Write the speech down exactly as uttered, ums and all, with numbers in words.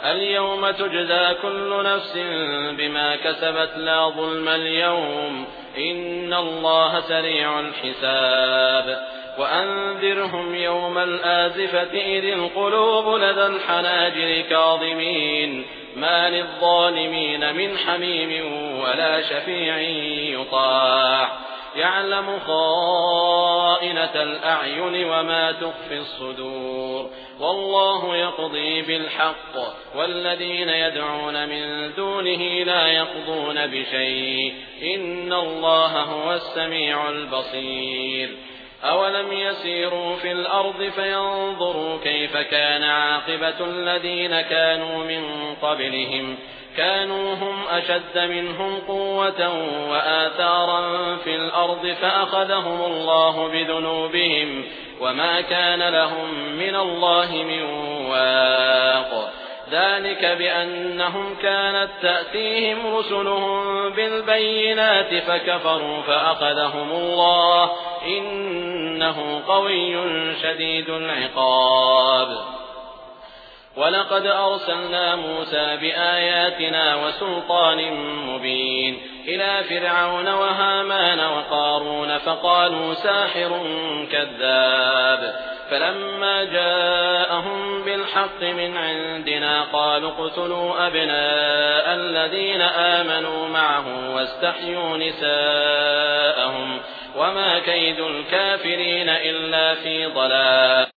اليوم تجزى كل نفس بما كسبت لا ظلم اليوم إن الله سريع الحساب وأنذرهم يوم الآزفة إذ القلوب لدى الحناجر كاظمين ما للظالمين من حميم ولا شفيع يطاع يعلم خائنة الأعين وما تخفي الصدور والله يقضي بالحق والذين يدعون من دونه لا يقضون بشيء إن الله هو السميع البصير أولم يسيروا في الأرض فينظروا كيف كان عاقبة الذين كانوا من قبلهم كانوا هم أشد منهم قوة وآثارا في الأرض فأخذهم الله بذنوبهم وما كان لهم من الله من واق ذلك بأنهم كانت تأتيهم رسلهم بالبينات فكفروا فأخذهم الله إنه قوي شديد العقاب ولقد أرسلنا موسى بآياتنا وسلطان مبين إلى فرعون وهامان وقارون فقالوا ساحر كذاب فلما جاءهم بالحق من عندنا قالوا اقتلوا أبناء الذين آمنوا معه واستحيوا نساءهم وما كيد الكافرين إلا في ضلال